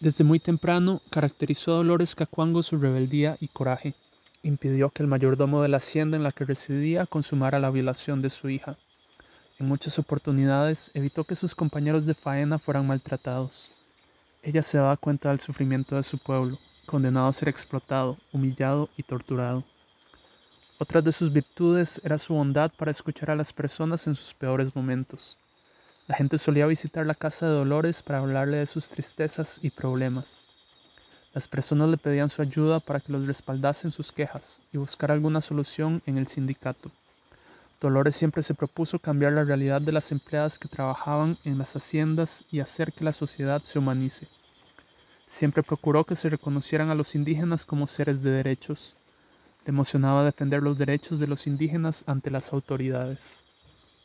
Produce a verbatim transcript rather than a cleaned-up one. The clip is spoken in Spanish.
Desde muy temprano caracterizó a Dolores Cacuango su rebeldía y coraje. Impidió que el mayordomo de la hacienda en la que residía consumara la violación de su hija. En muchas oportunidades evitó que sus compañeros de faena fueran maltratados. Ella se daba cuenta del sufrimiento de su pueblo, condenado a ser explotado, humillado y torturado. Otra de sus virtudes era su bondad para escuchar a las personas en sus peores momentos. La gente solía visitar la casa de Dolores para hablarle de sus tristezas y problemas. Las personas le pedían su ayuda para que los respaldase en sus quejas y buscar alguna solución en el sindicato. Dolores siempre se propuso cambiar la realidad de las empleadas que trabajaban en las haciendas y hacer que la sociedad se humanice. Siempre procuró que se reconocieran a los indígenas como seres de derechos. Le emocionaba defender los derechos de los indígenas ante las autoridades.